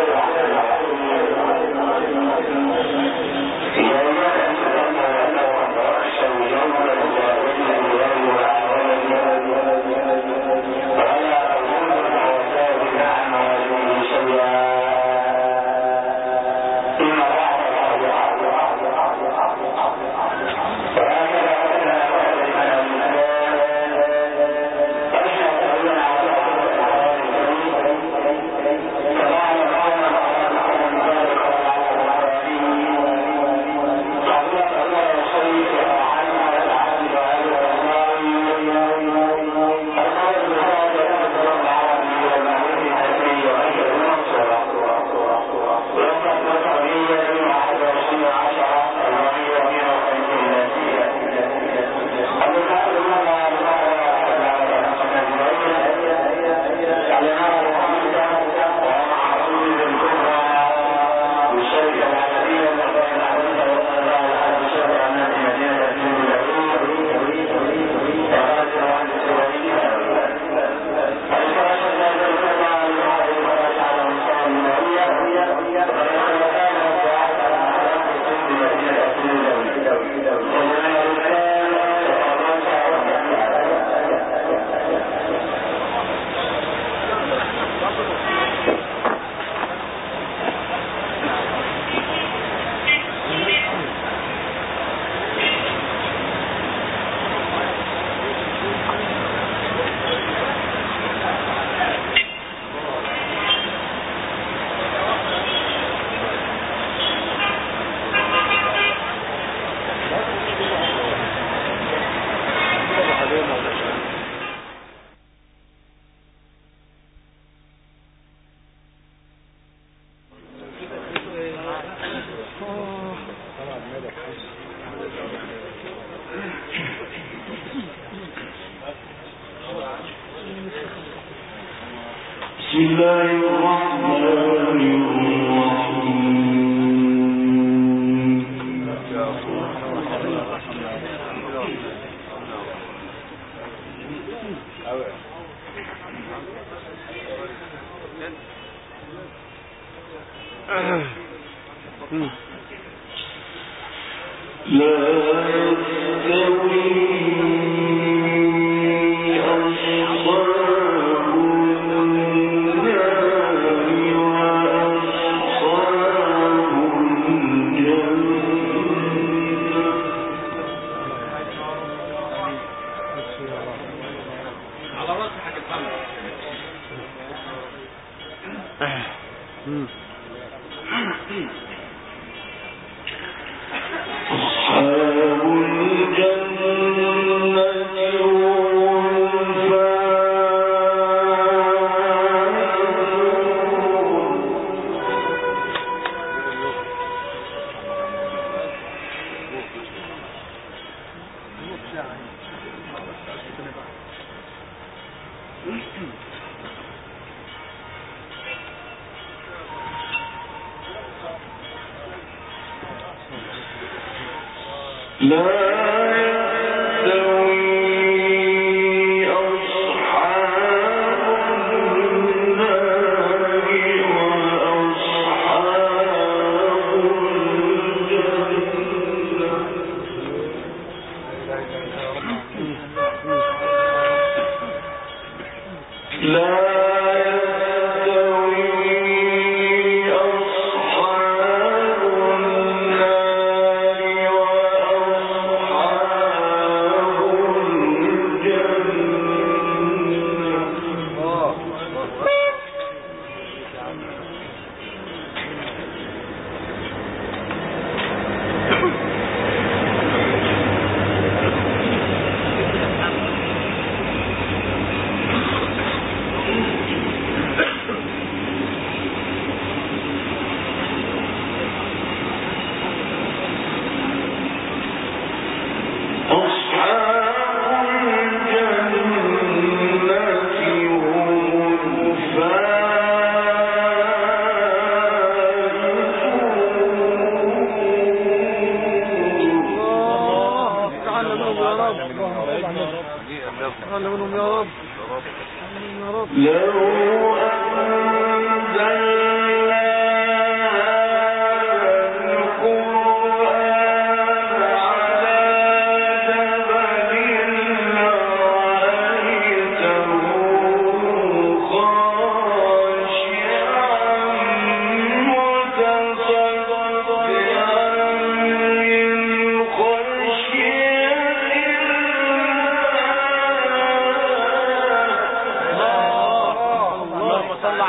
لو أنزلنا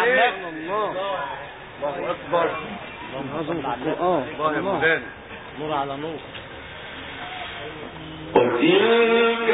عليك. الله اكبر. الله يا مولانا. نور على نور. وتلك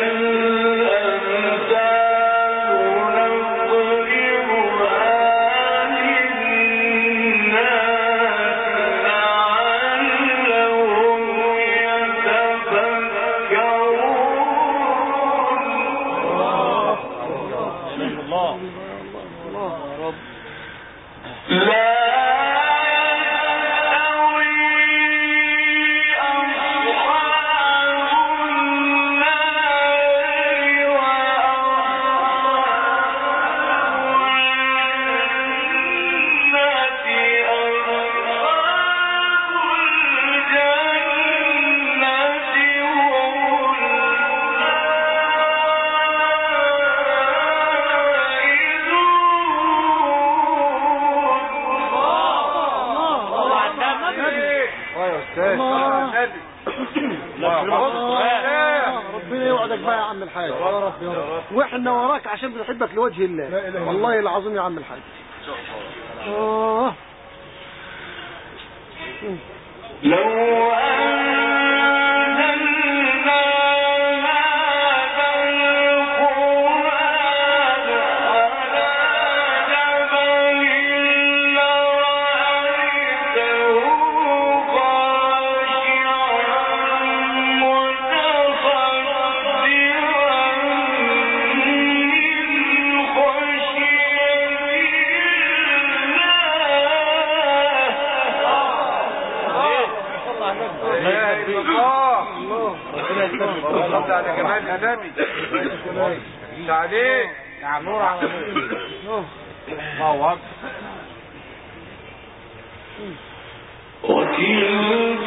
ربنا يوعدك بقى يا عم الحاج. واحنا وراك عشان بنحبك لوجه الله. والله العظيم يا عم الحاج. لو على جمال النبي. انت عليك يا نور على نور. الله اكبر. وتلك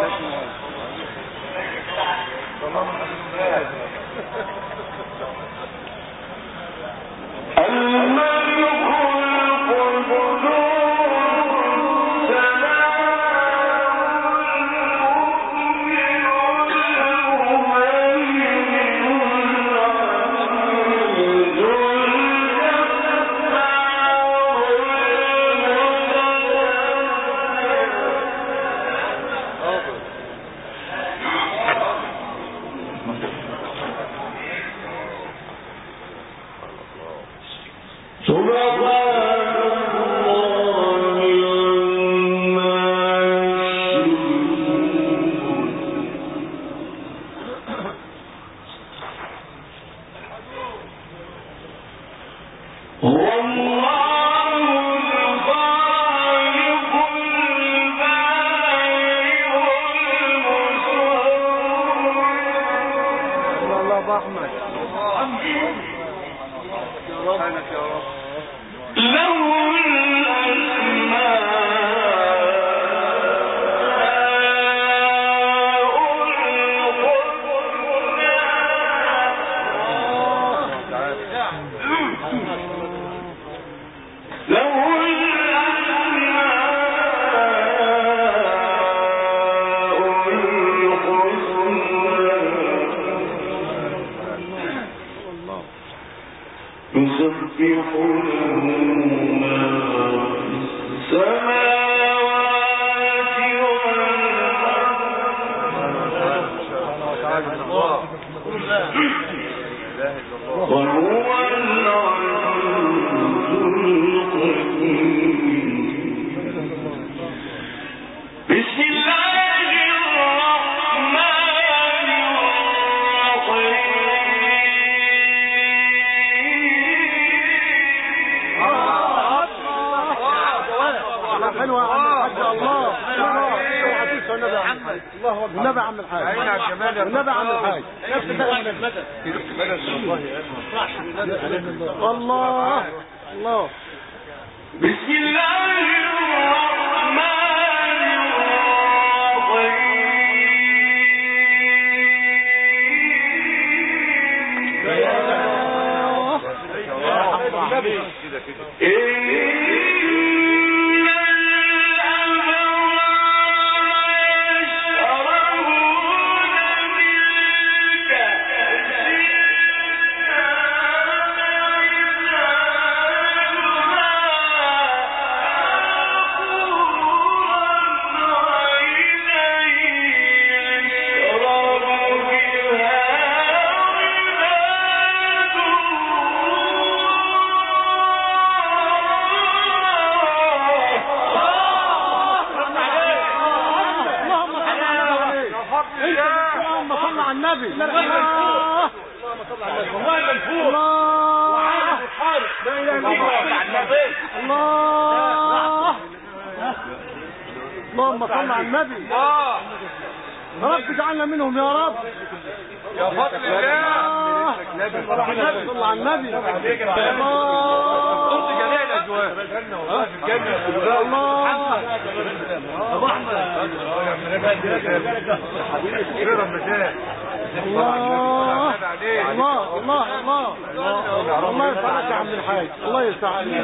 والنبي عم الحاج والنبي عم الحاج الله الله بسم الله الرحمن الرحيم اللهم صل على النبي. رب اجعلنا منهم يا رب يا فضل الله. صل على النبي. قلت جميع الازواج الله ابو احمد الله الله الله الله الله يسعدك يا عم الحاج. الله يسعدك.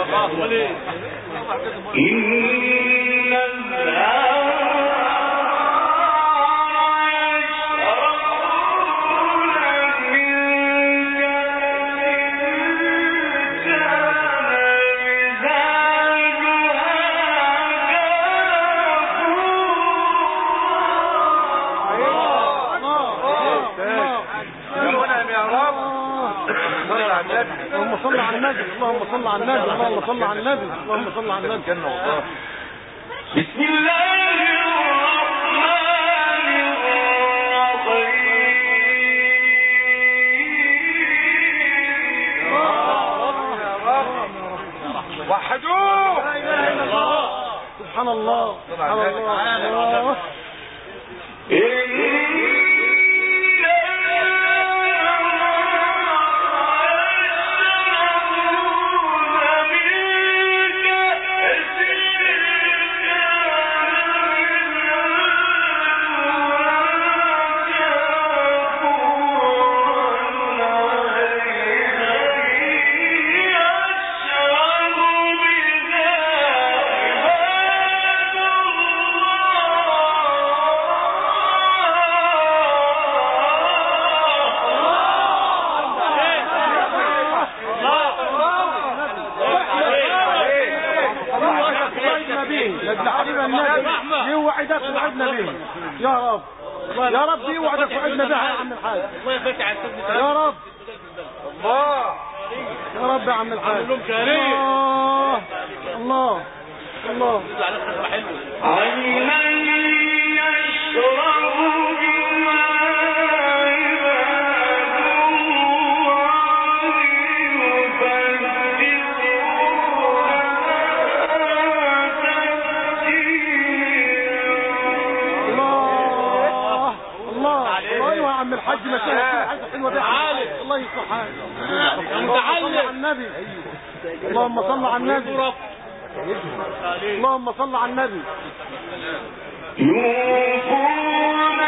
اللهم صل على النبي. اللهم صل على النبي. اللهم صل على النبي. اللهم صل على النبي. بسم الله الرحمن الرحيم. وحدوه. سبحان الله سبحان الله. يا رب اوعدك وعدنا بها يا عم الحاج. الله يفتح على السجن. يا رب الله يا رب يا عم الحاج. لهم كريم. الله الله عينا يشرب بما عم الحاج مشاهد حلوه دي. الله يصلح حالك. اللهم صل على النبي. اللهم صل على النبي. اللهم صل على النبي. يوفون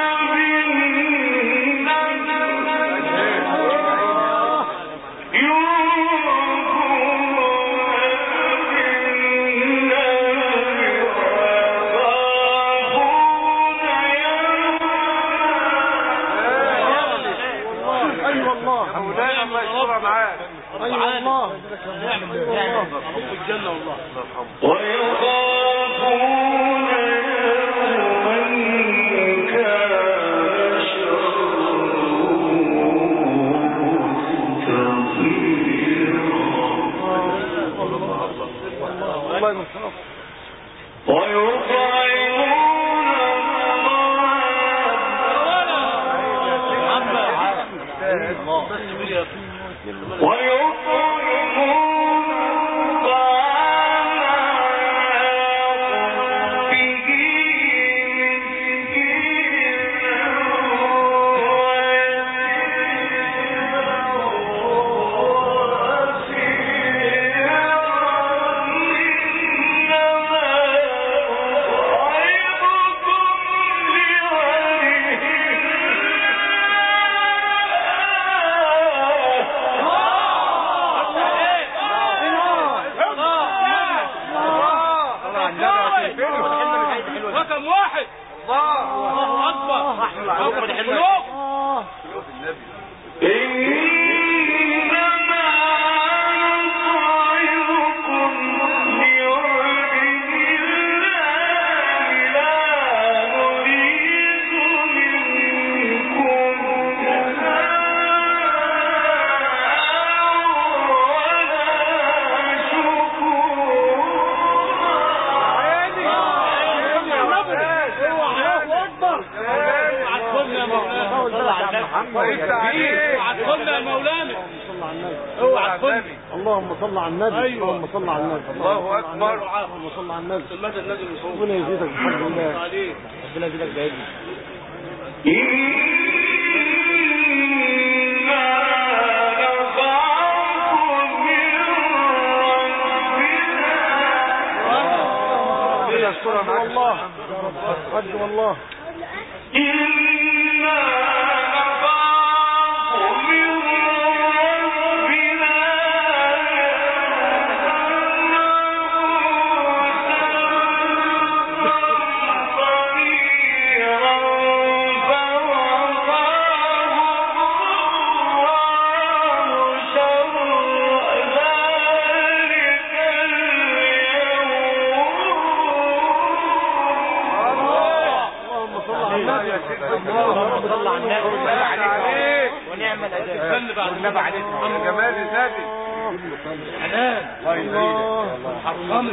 اللهم صل على النبي. اللهم صل على النبي. الله اكبر. اللهم صل على النبي. ربنا يزيدك بحمد الله. ربنا يزيدك بعيد. والله قد والله ونعم الاداء والنبي عليه جمال النبي حنان. الله حرمت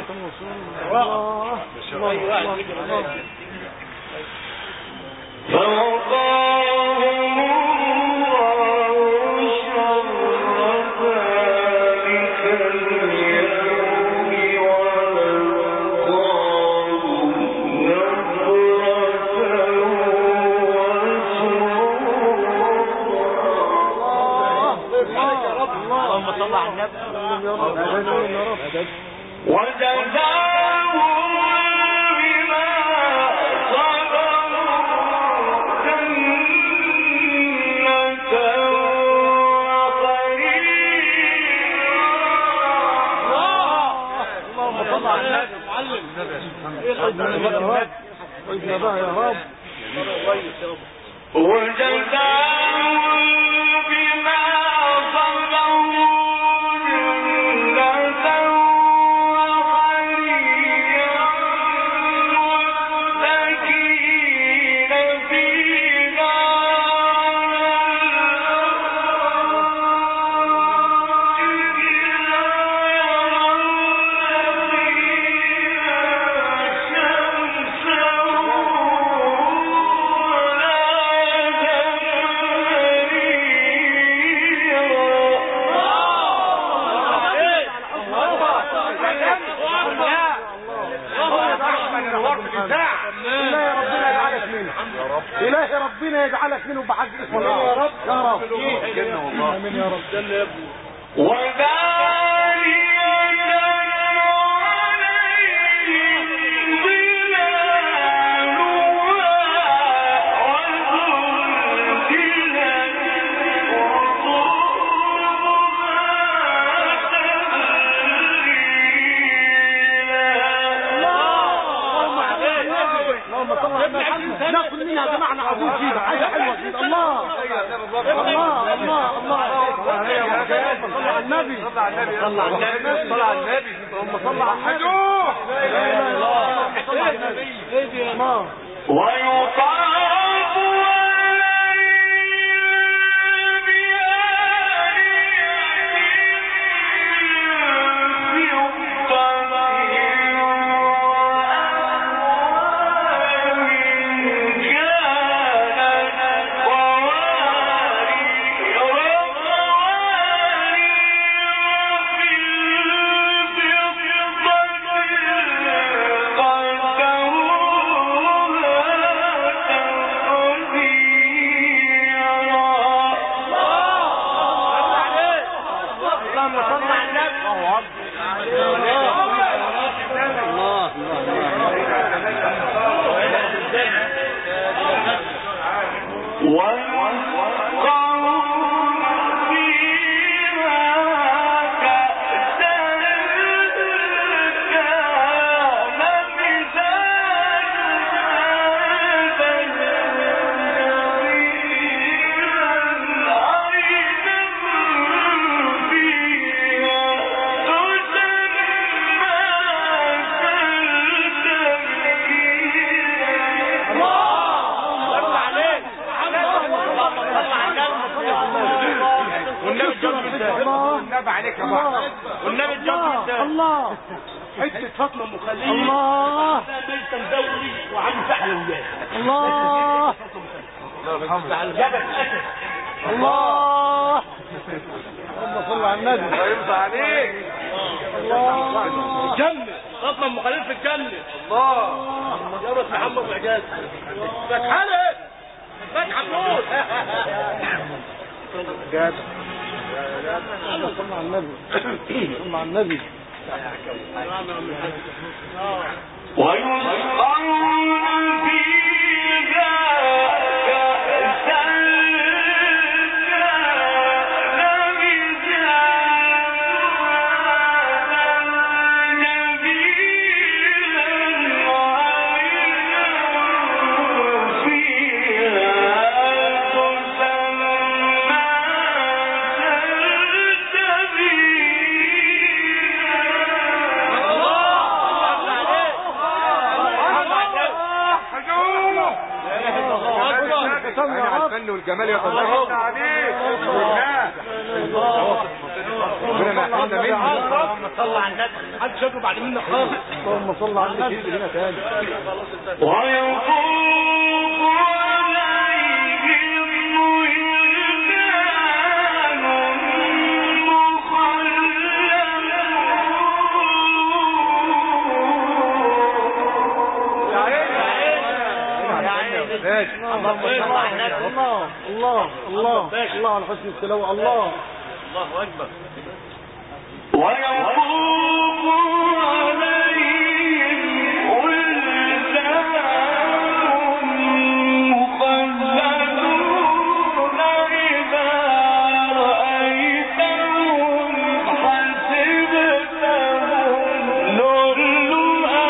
وإذن بها يا رب. وجزاهم الهي ربنا يجعلك منهم بحق اسم الله يا رب يا رب. امين يا رب. ناكل منها بمعنى عظيم كده حاجه حلوه كده. الله الله الله الله. صلى على النبي صلى على النبي صلى على النبي صلى على النبي. اللهم صل على النبي. لا اله الا الله. صلى على النبي. الله. الله حته فاطمه مخليه الله بنت مدوري وعم سحلويات الله جبل اسد الله. اللهم صل على النبي. يرضى عليك. الله. جنة فاطمه مخليه في الجنه. الله. يا رب محمد وعجاز فتحله فتح النور. جاد صلى على النبي صلى على النبي. ويسقون فيها كأسا كان مزاجها نبيلا وعينا فيها تسمى الفن والجمال يا الله عليك. ربنا ما يحرمنا منه. اللهم صل على النبي. محدش يجرب بعد منك خالص. اللهم صل على النبي. هنا تاني. الله الله الله الله على حسن التلاوة. الله الله اكبر. ويطوف عليهم ولدان مخلدون إذا رأيتهم حسبتهم لؤلؤا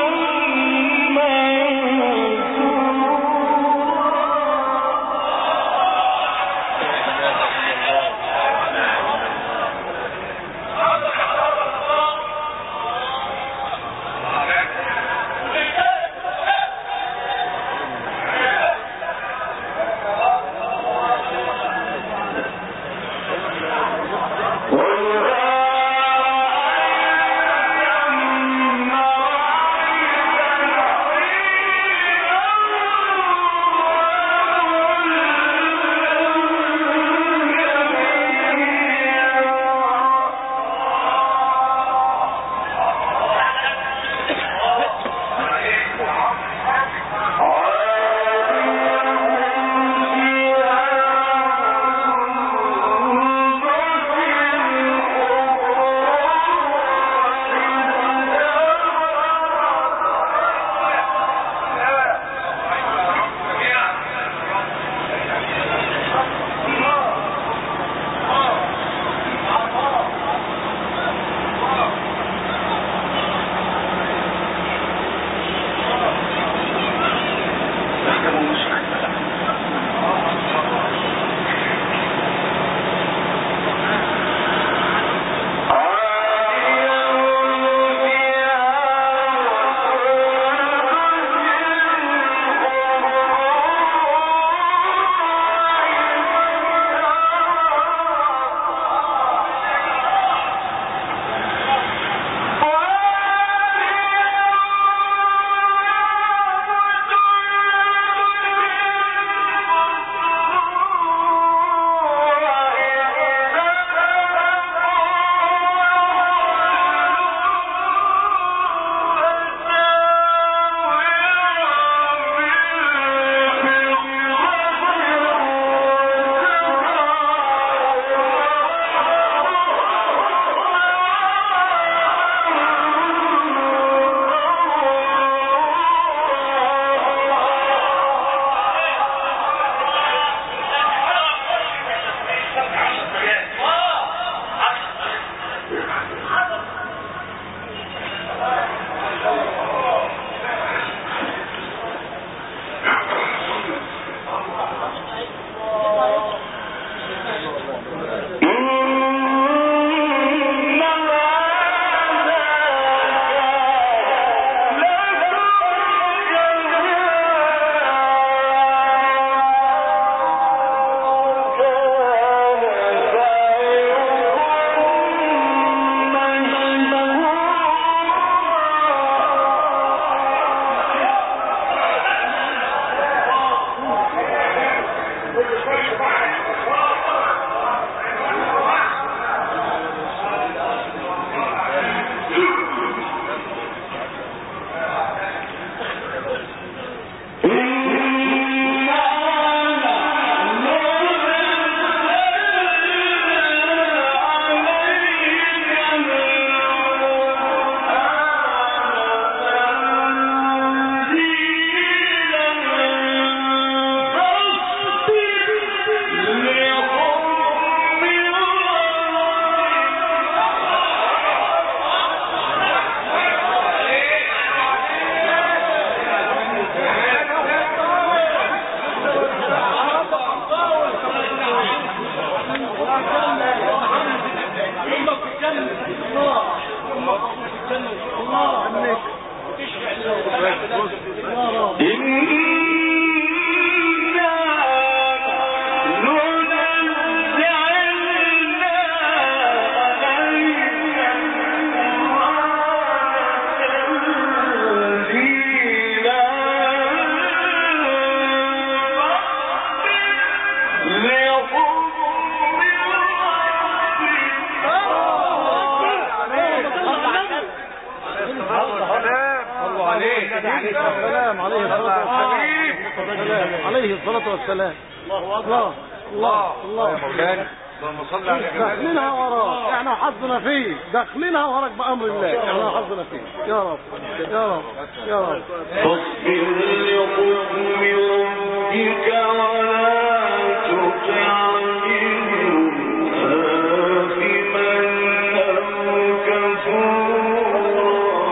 عليه الصلاة والسلام. الله الله الله الله يا مولانا اللهم صل على النبي. داخلينها وراك، احنا وحظنا فيه، داخلينها وراك بأمر الله، احنا وحظنا فيه. يا رب يا رب يا رب. فاصبر لحكم ربك ولا تطع منهم آثما أو كفورا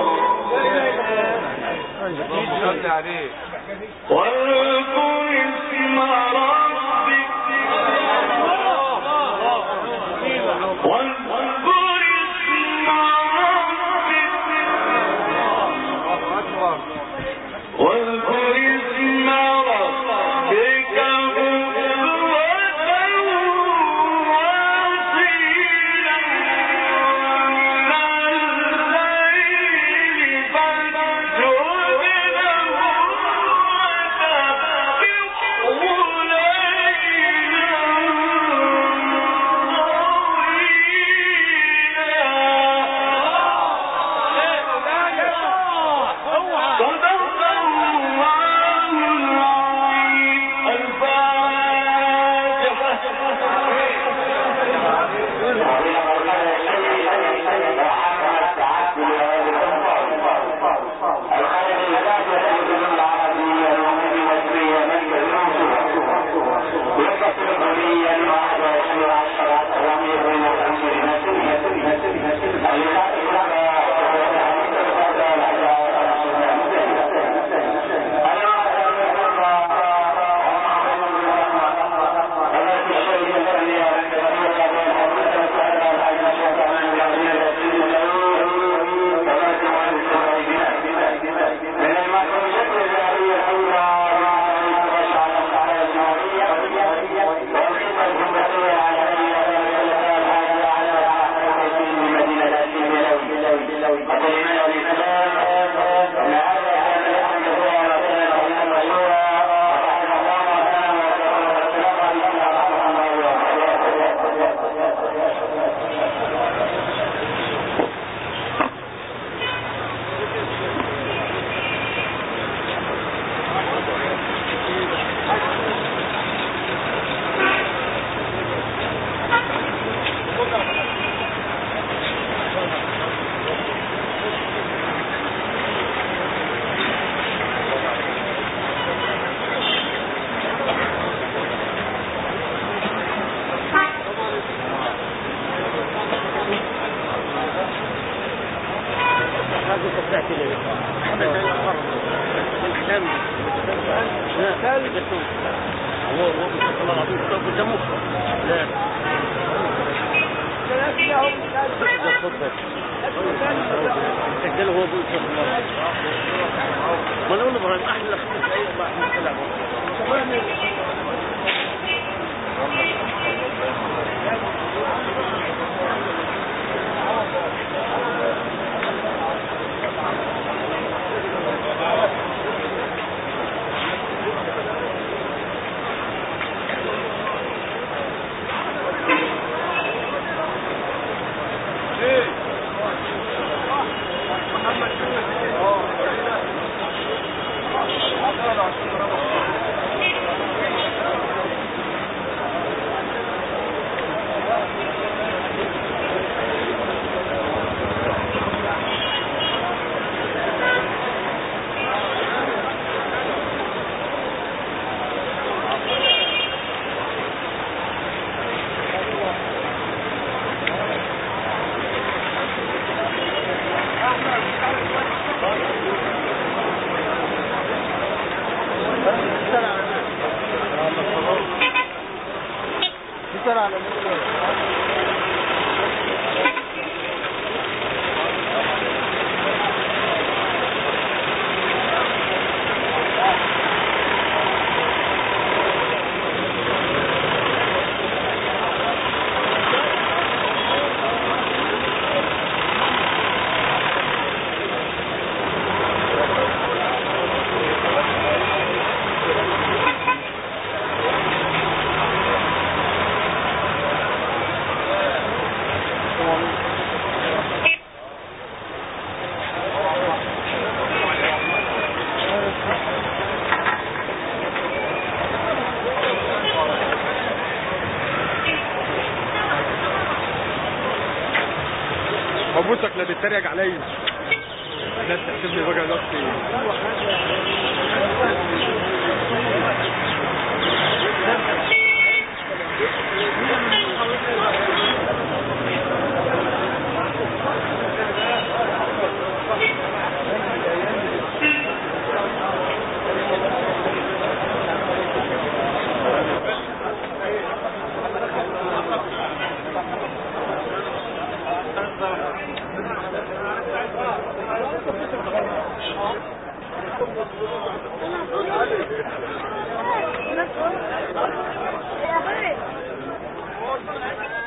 اللهم صل عليه. واذكر اسم ربك واذكر اسم ربك ابوسك لا تتريق عليا. لا تحسبني بقى نفسي. يا اخي